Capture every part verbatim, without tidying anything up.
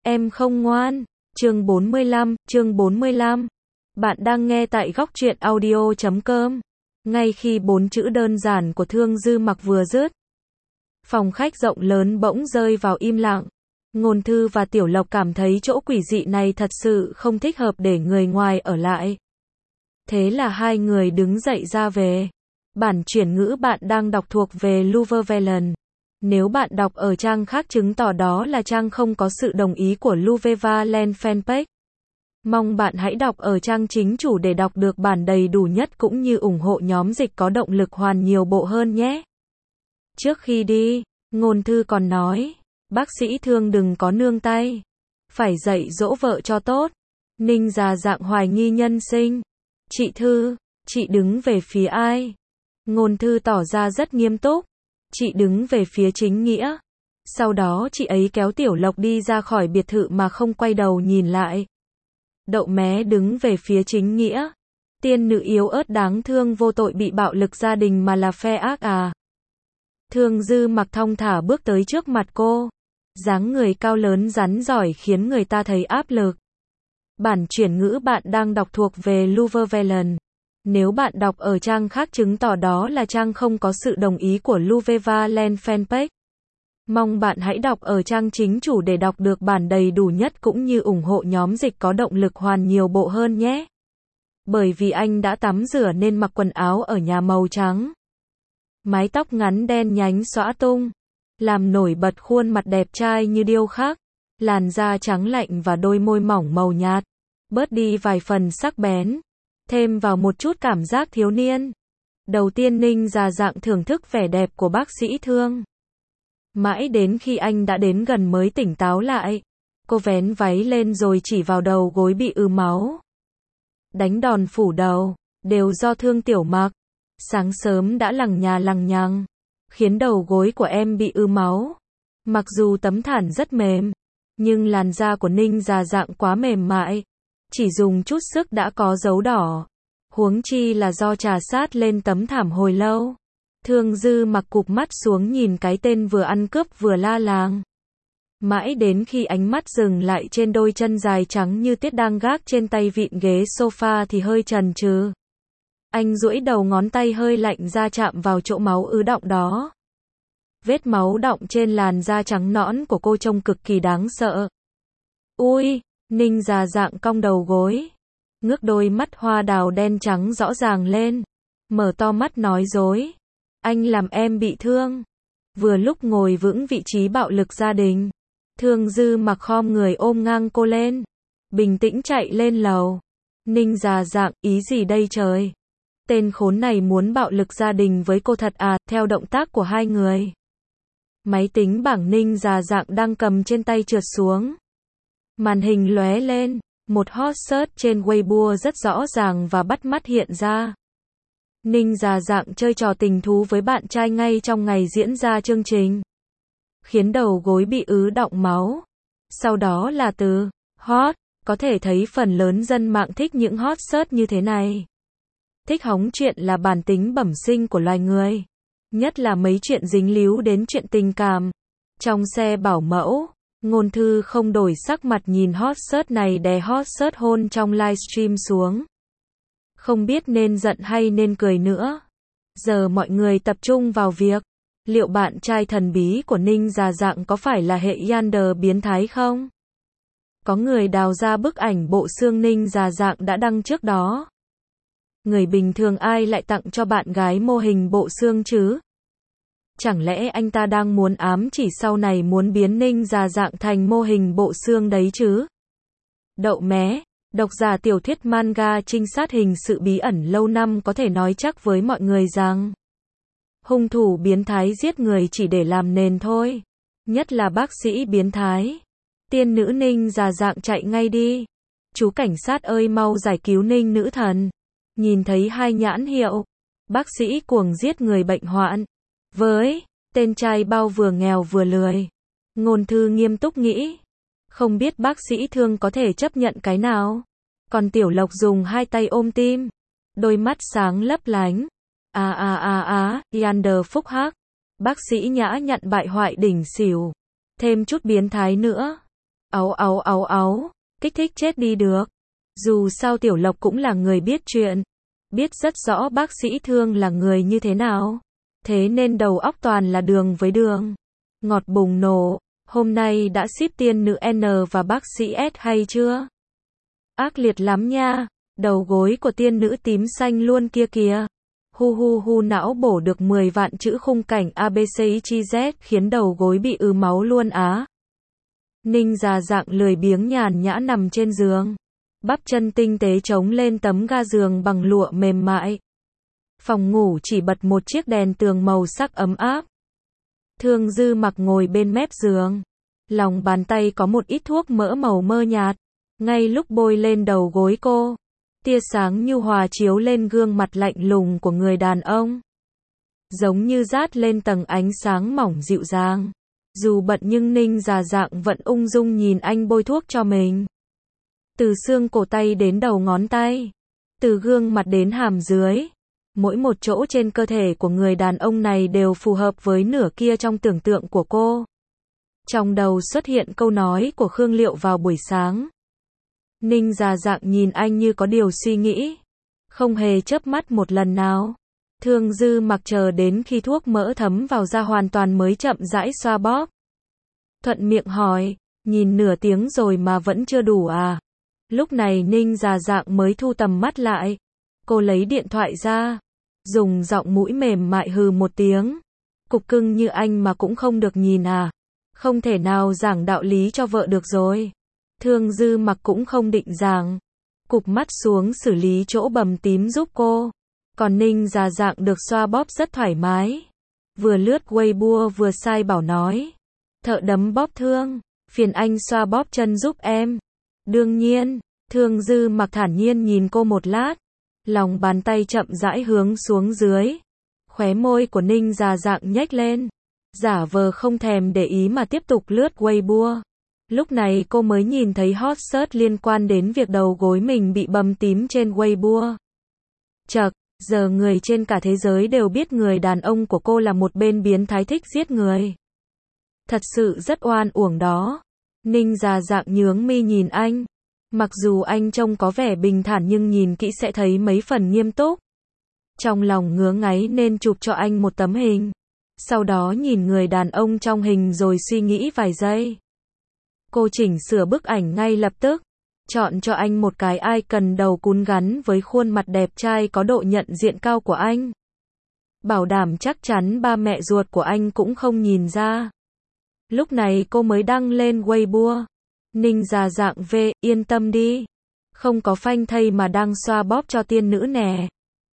Em không ngoan. Chương bốn mươi lăm, chương bốn mươi lăm. Bạn đang nghe tại góc truyện audio chấm com. Ngay khi bốn chữ đơn giản của Thương Dư Mặc vừa dứt, phòng khách rộng lớn bỗng rơi vào im lặng. Ngôn Thư và Tiểu Lộc cảm thấy chỗ quỷ dị này thật sự không thích hợp để người ngoài ở lại. Thế là hai người đứng dậy ra về. Bản chuyển ngữ bạn đang đọc thuộc về Luvevelen. Nếu bạn đọc ở trang khác chứng tỏ đó là trang không có sự đồng ý của Luvevelen fanpage. Mong bạn hãy đọc ở trang chính chủ để đọc được bản đầy đủ nhất cũng như ủng hộ nhóm dịch có động lực hoàn nhiều bộ hơn nhé. Trước khi đi, Ngôn Thư còn nói, bác sĩ Thương đừng có nương tay. Phải dạy dỗ vợ cho tốt. Ninh già dạng hoài nghi nhân sinh. Chị Thư, chị đứng về phía ai? Ngôn Thư tỏ ra rất nghiêm túc. Chị đứng về phía chính nghĩa. Sau đó chị ấy kéo Tiểu Lộc đi ra khỏi biệt thự mà không quay đầu nhìn lại. Đậu mé đứng về phía chính nghĩa. Tiên nữ yếu ớt đáng thương vô tội bị bạo lực gia đình mà là phe ác à? Thương Dư Mặc thong thả bước tới trước mặt cô. Dáng người cao lớn rắn giỏi khiến người ta thấy áp lực. Bản chuyển ngữ bạn đang đọc thuộc về Luvevelen. Nếu bạn đọc ở trang khác chứng tỏ đó là trang không có sự đồng ý của Luvevelen fanpage. Mong bạn hãy đọc ở trang chính chủ để đọc được bản đầy đủ nhất cũng như ủng hộ nhóm dịch có động lực hoàn nhiều bộ hơn nhé. Bởi vì anh đã tắm rửa nên mặc quần áo ở nhà màu trắng. Mái tóc ngắn đen nhánh xõa tung, làm nổi bật khuôn mặt đẹp trai như điêu khắc. Làn da trắng lạnh và đôi môi mỏng màu nhạt, bớt đi vài phần sắc bén, thêm vào một chút cảm giác thiếu niên. Đầu tiên Ninh già dạng thưởng thức vẻ đẹp của bác sĩ Thương. Mãi đến khi anh đã đến gần mới tỉnh táo lại. Cô vén váy lên rồi chỉ vào đầu gối bị ứ máu. Đánh đòn phủ đầu, đều do Thương Tiểu Mặc. Sáng sớm đã lằng nhà lằng nhằng, khiến đầu gối của em bị ứ máu. Mặc dù tấm thảm rất mềm, nhưng làn da của Ninh già dạng quá mềm mại. Chỉ dùng chút sức đã có dấu đỏ. Huống chi là do trà sát lên tấm thảm hồi lâu. Thương Dư Mặc cụp mắt xuống nhìn cái tên vừa ăn cướp vừa la làng. Mãi đến khi ánh mắt dừng lại trên đôi chân dài trắng như tuyết đang gác trên tay vịn ghế sofa thì hơi chần chừ. Anh duỗi đầu ngón tay hơi lạnh ra chạm vào chỗ máu ứ đọng đó. Vết máu đọng trên làn da trắng nõn của cô trông cực kỳ đáng sợ. Ui, Ninh già dạng cong đầu gối. Ngước đôi mắt hoa đào đen trắng rõ ràng lên. Mở to mắt nói dối. Anh làm em bị thương. Vừa lúc ngồi vững vị trí bạo lực gia đình. Thương Dư Mặc khom người ôm ngang cô lên. Bình tĩnh chạy lên lầu. Ninh già dạng, ý gì đây trời? Tên khốn này muốn bạo lực gia đình với cô thật à? Theo động tác của hai người, máy tính bảng Ninh già dạng đang cầm trên tay trượt xuống. Màn hình lóe lên, một hot search trên Weibo rất rõ ràng và bắt mắt hiện ra. Ninh già dạng chơi trò tình thú với bạn trai ngay trong ngày diễn ra chương trình, khiến đầu gối bị ứ đọng máu. Sau đó là từ hot, có thể thấy phần lớn dân mạng thích những hot search như thế này. Thích hóng chuyện là bản tính bẩm sinh của loài người. Nhất là mấy chuyện dính líu đến chuyện tình cảm. Trong xe bảo mẫu, Ngôn Thư không đổi sắc mặt nhìn hot search này đè hot search hôn trong livestream xuống. Không biết nên giận hay nên cười nữa. Giờ mọi người tập trung vào việc. Liệu bạn trai thần bí của Ninh già dạng có phải là hệ Yander biến thái không? Có người đào ra bức ảnh bộ xương Ninh già dạng đã đăng trước đó. Người bình thường ai lại tặng cho bạn gái mô hình bộ xương chứ? Chẳng lẽ anh ta đang muốn ám chỉ sau này muốn biến Ninh già dạng thành mô hình bộ xương đấy chứ? Đậu mé, độc giả tiểu thuyết manga trinh sát hình sự bí ẩn lâu năm có thể nói chắc với mọi người rằng hung thủ biến thái giết người chỉ để làm nền thôi. Nhất là bác sĩ biến thái. Tiên nữ Ninh già dạng chạy ngay đi. Chú cảnh sát ơi mau giải cứu Ninh nữ thần. Nhìn thấy hai nhãn hiệu. Bác sĩ cuồng giết người bệnh hoạn. Với tên trai bao vừa nghèo vừa lười. Ngôn Thư nghiêm túc nghĩ. Không biết bác sĩ Thương có thể chấp nhận cái nào. Còn Tiểu Lộc dùng hai tay ôm tim. Đôi mắt sáng lấp lánh. À à à à, Yander phúc hắc. Bác sĩ nhã nhặn bại hoại đỉnh xỉu. Thêm chút biến thái nữa. Áu áu áu áu, kích thích chết đi được. Dù sao Tiểu Lộc cũng là người biết chuyện, biết rất rõ bác sĩ Thương là người như thế nào. Thế nên đầu óc toàn là đường với đường. Ngọt bùng nổ, hôm nay đã ship tiên nữ N và bác sĩ S hay chưa? Ác liệt lắm nha, đầu gối của tiên nữ tím xanh luôn kia kìa. Hu hu hu não bổ được mười vạn chữ khung cảnh a bê xê i chi dét khiến đầu gối bị ứ máu luôn á. Ninh già dạng lười biếng nhàn nhã nằm trên giường. Bắp chân tinh tế chống lên tấm ga giường bằng lụa mềm mại. Phòng ngủ chỉ bật một chiếc đèn tường màu sắc ấm áp. Thương Dư Mặc ngồi bên mép giường. Lòng bàn tay có một ít thuốc mỡ màu mơ nhạt. Ngay lúc bôi lên đầu gối cô, tia sáng nhu hòa chiếu lên gương mặt lạnh lùng của người đàn ông. Giống như dát lên tầng ánh sáng mỏng dịu dàng. Dù bận nhưng Ninh già dạng vẫn ung dung nhìn anh bôi thuốc cho mình. Từ xương cổ tay đến đầu ngón tay, từ gương mặt đến hàm dưới, mỗi một chỗ trên cơ thể của người đàn ông này đều phù hợp với nửa kia trong tưởng tượng của cô. Trong đầu xuất hiện câu nói của Khương Liệu vào buổi sáng. Ninh già dạng nhìn anh như có điều suy nghĩ, không hề chớp mắt một lần nào. Thương Dư Mặc chờ đến khi thuốc mỡ thấm vào da hoàn toàn mới chậm rãi xoa bóp. Thuận miệng hỏi, nhìn nửa tiếng rồi mà vẫn chưa đủ à? Lúc này Ninh già dạng mới thu tầm mắt lại. Cô lấy điện thoại ra, dùng giọng mũi mềm mại hừ một tiếng. Cục cưng như anh mà cũng không được nhìn à? Không thể nào giảng đạo lý cho vợ được rồi. Thương Dư Mặc cũng không định giảng. Cụp mắt xuống xử lý chỗ bầm tím giúp cô. Còn Ninh già dạng được xoa bóp rất thoải mái. Vừa lướt Weibo vừa sai bảo nói. Thợ đấm bóp Thương, phiền anh xoa bóp chân giúp em. Đương nhiên, Thương Dư Mặc thản nhiên nhìn cô một lát. Lòng bàn tay chậm rãi hướng xuống dưới. Khóe môi của Ninh già dạng nhếch lên. Giả vờ không thèm để ý mà tiếp tục lướt Weibo. Lúc này cô mới nhìn thấy hot search liên quan đến việc đầu gối mình bị bầm tím trên Weibo. Chậc, giờ người trên cả thế giới đều biết người đàn ông của cô là một bên biến thái thích giết người. Thật sự rất oan uổng đó. Ninh già dạng nhướng mi nhìn anh. Mặc dù anh trông có vẻ bình thản nhưng nhìn kỹ sẽ thấy mấy phần nghiêm túc. Trong lòng ngứa ngáy nên chụp cho anh một tấm hình. Sau đó nhìn người đàn ông trong hình rồi suy nghĩ vài giây. Cô chỉnh sửa bức ảnh ngay lập tức. Chọn cho anh một cái icon đầu cún gắn với khuôn mặt đẹp trai có độ nhận diện cao của anh. Bảo đảm chắc chắn ba mẹ ruột của anh cũng không nhìn ra. Lúc này cô mới đăng lên Weibo. Ninh già dạng V, yên tâm đi. Không có phanh thây mà đang xoa bóp cho tiên nữ nè.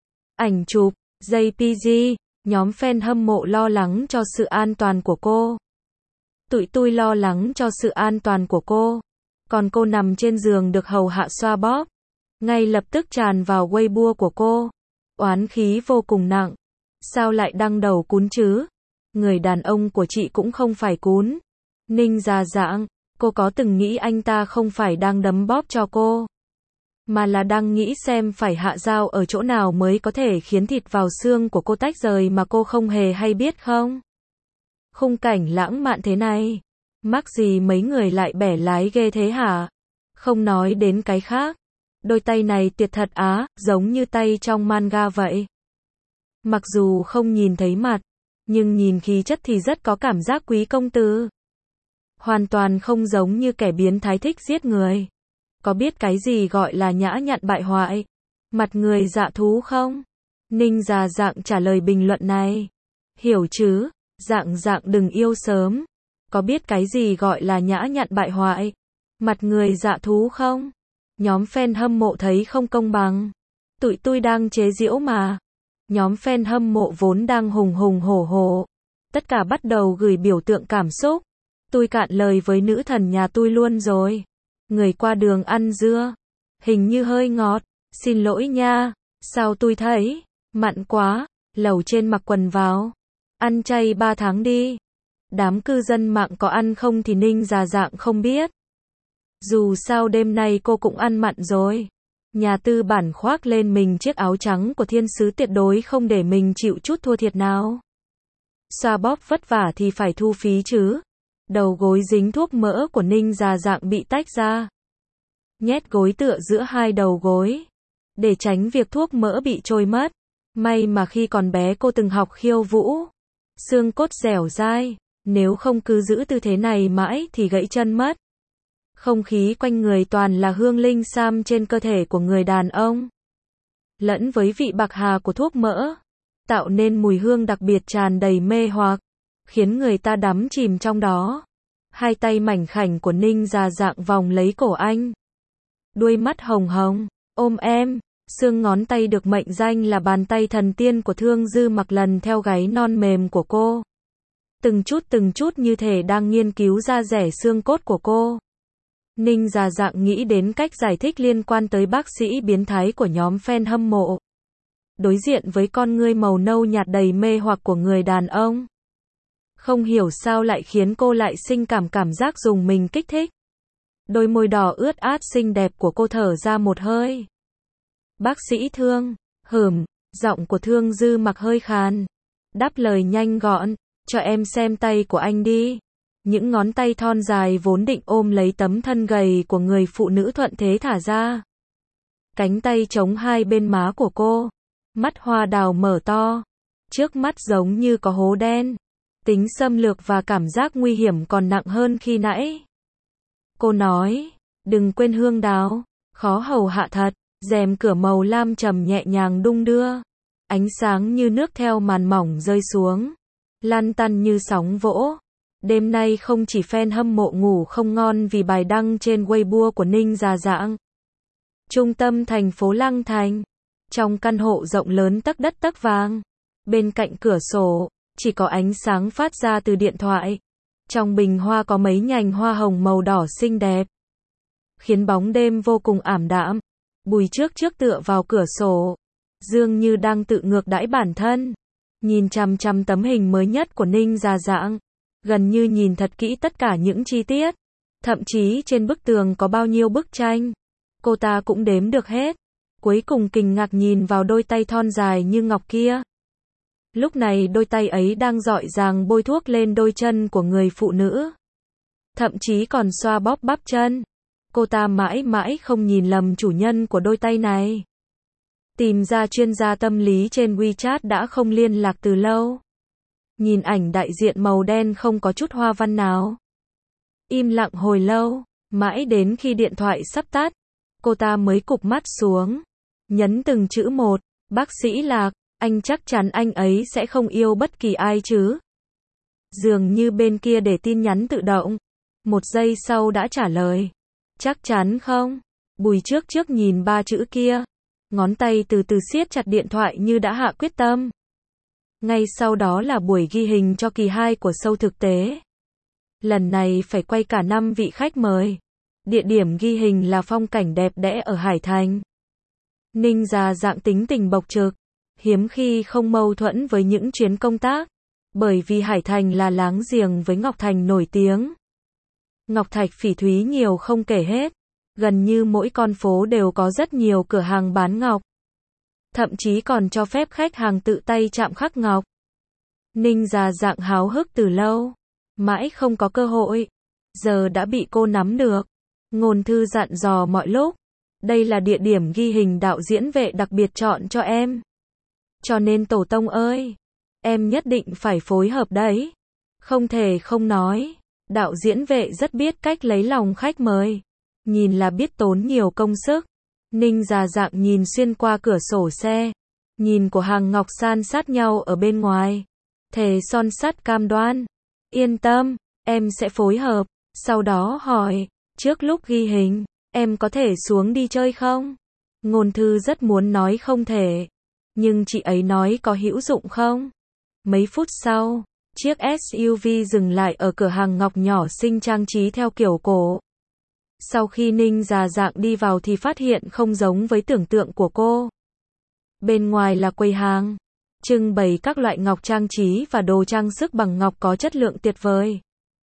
Ảnh chụp, jê pê giê, nhóm fan hâm mộ lo lắng cho sự an toàn của cô. Tụi tôi lo lắng cho sự an toàn của cô. Còn cô nằm trên giường được hầu hạ xoa bóp. Ngay lập tức tràn vào Weibo của cô. Oán khí vô cùng nặng. Sao lại đăng đầu cún chứ? Người đàn ông của chị cũng không phải cún. Ninh già dạng, cô có từng nghĩ anh ta không phải đang đấm bóp cho cô, mà là đang nghĩ xem phải hạ dao ở chỗ nào mới có thể khiến thịt vào xương của cô tách rời mà cô không hề hay biết không? Khung cảnh lãng mạn thế này, mắc gì mấy người lại bẻ lái ghê thế hả? Không nói đến cái khác, đôi tay này tuyệt thật á, giống như tay trong manga vậy. Mặc dù không nhìn thấy mặt, nhưng nhìn khí chất thì rất có cảm giác quý công tử. Hoàn toàn không giống như kẻ biến thái thích giết người. Có biết cái gì gọi là nhã nhặn bại hoại? Mặt người dạ thú không? Ninh già dạng trả lời bình luận này. Hiểu chứ, dạng dạng đừng yêu sớm. Có biết cái gì gọi là nhã nhặn bại hoại? Mặt người dạ thú không? Nhóm fan hâm mộ thấy không công bằng. Tụi tôi đang chế giễu mà. Nhóm fan hâm mộ vốn đang hùng hùng hổ hổ. Tất cả bắt đầu gửi biểu tượng cảm xúc. Tôi cạn lời với nữ thần nhà tôi luôn rồi. Người qua đường ăn dưa. Hình như hơi ngọt. Xin lỗi nha. Sao tôi thấy mặn quá. Lẩu trên mặc quần vào. Ăn chay ba tháng đi. Đám cư dân mạng có ăn không thì Ninh già dạng không biết. Dù sao đêm nay cô cũng ăn mặn rồi. Nhà tư bản khoác lên mình chiếc áo trắng của thiên sứ tuyệt đối không để mình chịu chút thua thiệt nào. Xoa bóp vất vả thì phải thu phí chứ. Đầu gối dính thuốc mỡ của Ninh Già Dạng bị tách ra. Nhét gối tựa giữa hai đầu gối. Để tránh việc thuốc mỡ bị trôi mất. May mà khi còn bé cô từng học khiêu vũ. Xương cốt dẻo dai. Nếu không cứ giữ tư thế này mãi thì gãy chân mất. Không khí quanh người toàn là hương linh sam trên cơ thể của người đàn ông. Lẫn với vị bạc hà của thuốc mỡ. Tạo nên mùi hương đặc biệt tràn đầy mê hoặc. Khiến người ta đắm chìm trong đó. Hai tay mảnh khảnh của Ninh Già Dạng vòng lấy cổ anh. Đuôi mắt hồng hồng. Ôm em. Xương ngón tay được mệnh danh là bàn tay thần tiên của Thương Dư Mặc lần theo gáy non mềm của cô. Từng chút từng chút như thể đang nghiên cứu da rẻ xương cốt của cô. Ninh Già Dạng nghĩ đến cách giải thích liên quan tới bác sĩ biến thái của nhóm fan hâm mộ. Đối diện với con ngươi màu nâu nhạt đầy mê hoặc của người đàn ông. Không hiểu sao lại khiến cô lại sinh cảm cảm giác dùng mình kích thích. Đôi môi đỏ ướt át xinh đẹp của cô thở ra một hơi. Bác sĩ Thương, hửm, giọng của Thương Dư Mặc hơi khàn. Đáp lời nhanh gọn, cho em xem tay của anh đi. Những ngón tay thon dài vốn định ôm lấy tấm thân gầy của người phụ nữ thuận thế thả ra. Cánh tay chống hai bên má của cô. Mắt hoa đào mở to. Trước mắt giống như có hố đen. Tính xâm lược và cảm giác nguy hiểm còn nặng hơn khi nãy. Cô nói, đừng quên hương đào, khó hầu hạ thật. Rèm cửa màu lam trầm nhẹ nhàng đung đưa. Ánh sáng như nước theo màn mỏng rơi xuống. Lăn tăn như sóng vỗ. Đêm nay không chỉ fan hâm mộ ngủ không ngon vì bài đăng trên Weibo của Ninh Già Dạng. Trung tâm thành phố Lăng Thành. Trong căn hộ rộng lớn tấc đất tấc vàng. Bên cạnh cửa sổ, chỉ có ánh sáng phát ra từ điện thoại. Trong bình hoa có mấy nhành hoa hồng màu đỏ xinh đẹp. Khiến bóng đêm vô cùng ảm đạm. Bùi trước trước tựa vào cửa sổ. Dường như đang tự ngược đãi bản thân. Nhìn chằm chằm tấm hình mới nhất của Ninh Già Dạng. Gần như nhìn thật kỹ tất cả những chi tiết. Thậm chí trên bức tường có bao nhiêu bức tranh. Cô ta cũng đếm được hết. Cuối cùng kinh ngạc nhìn vào đôi tay thon dài như ngọc kia. Lúc này đôi tay ấy đang rọi ràng bôi thuốc lên đôi chân của người phụ nữ. Thậm chí còn xoa bóp bắp chân. Cô ta mãi mãi không nhìn lầm chủ nhân của đôi tay này. Tìm ra chuyên gia tâm lý trên WeChat đã không liên lạc từ lâu. Nhìn ảnh đại diện màu đen không có chút hoa văn nào. Im lặng hồi lâu, mãi đến khi điện thoại sắp tắt, cô ta mới cụp mắt xuống. Nhấn từng chữ một, bác sĩ Lạc, anh chắc chắn anh ấy sẽ không yêu bất kỳ ai chứ. Dường như bên kia để tin nhắn tự động. Một giây sau đã trả lời. Chắc chắn không? Bùi trước trước nhìn ba chữ kia. Ngón tay từ từ siết chặt điện thoại như đã hạ quyết tâm. Ngay sau đó là buổi ghi hình cho kỳ hai của show thực tế. Lần này phải quay cả năm vị khách mời. Địa điểm ghi hình là phong cảnh đẹp đẽ ở Hải Thành. Ninh Già Dạng tính tình bộc trực. Hiếm khi không mâu thuẫn với những chuyến công tác. Bởi vì Hải Thành là láng giềng với Ngọc Thành nổi tiếng. Ngọc thạch phỉ thúy nhiều không kể hết. Gần như mỗi con phố đều có rất nhiều cửa hàng bán ngọc. Thậm chí còn cho phép khách hàng tự tay chạm khắc ngọc. Ninh Già Dạng háo hức từ lâu. Mãi không có cơ hội. Giờ đã bị cô nắm được. Ngôn thư dặn dò mọi lúc. Đây là địa điểm ghi hình đạo diễn Vệ đặc biệt chọn cho em. Cho nên tổ tông ơi. Em nhất định phải phối hợp đấy. Không thể không nói. Đạo diễn Vệ rất biết cách lấy lòng khách mời. Nhìn là biết tốn nhiều công sức. Ninh Già Dạng nhìn xuyên qua cửa sổ xe. Nhìn của hàng ngọc san sát nhau ở bên ngoài. Thề son sắt cam đoan. Yên tâm, em sẽ phối hợp. Sau đó hỏi, trước lúc ghi hình, em có thể xuống đi chơi không? Ngôn thư rất muốn nói không thể. Nhưng chị ấy nói có hữu dụng không? Mấy phút sau, chiếc ét u vê dừng lại ở cửa hàng ngọc nhỏ xinh trang trí theo kiểu cổ. Sau khi Ninh Già Dạng đi vào thì phát hiện không giống với tưởng tượng của cô. Bên ngoài là quầy hàng, trưng bày các loại ngọc trang trí và đồ trang sức bằng ngọc có chất lượng tuyệt vời.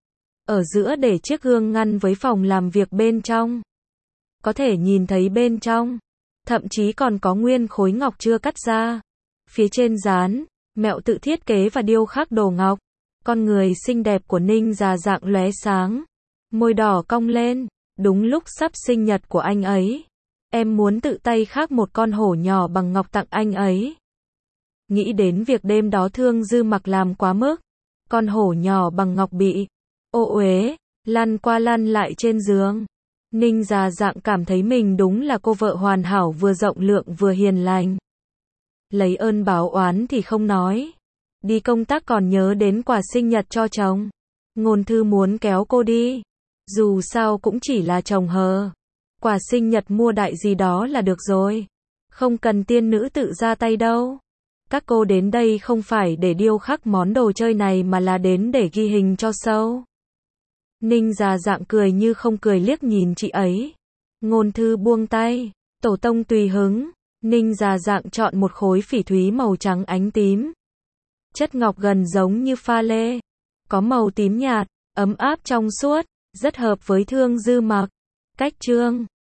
Ở giữa để chiếc gương ngăn với phòng làm việc bên trong. Có thể nhìn thấy bên trong. Thậm chí còn có nguyên khối ngọc chưa cắt ra. Phía trên dán, mẹo tự thiết kế và điêu khắc đồ ngọc. Con người xinh đẹp của Ninh Già Dạng lóe sáng, môi đỏ cong lên, đúng lúc sắp sinh nhật của anh ấy. Em muốn tự tay khắc một con hổ nhỏ bằng ngọc tặng anh ấy. Nghĩ đến việc đêm đó Thương Dư Mặc làm quá mức, con hổ nhỏ bằng ngọc bị ô uế, lăn qua lăn lại trên giường. Ninh Già Dạng cảm thấy mình đúng là cô vợ hoàn hảo, vừa rộng lượng vừa hiền lành. Lấy ơn báo oán thì không nói. Đi công tác còn nhớ đến quà sinh nhật cho chồng. Ngôn Thư muốn kéo cô đi. Dù sao cũng chỉ là chồng hờ. Quà sinh nhật mua đại gì đó là được rồi. Không cần tiên nữ tự ra tay đâu. Các cô đến đây không phải để điêu khắc món đồ chơi này mà là đến để ghi hình cho show. Ninh Già Dạng cười như không cười liếc nhìn chị ấy. Ngôn Thư buông tay. Tổ tông tùy hứng. Ninh Già Dạng chọn một khối phỉ thúy màu trắng ánh tím. Chất ngọc gần giống như pha lê. Có màu tím nhạt, ấm áp trong suốt, rất hợp với Thương Dư Mặc. Cách trương.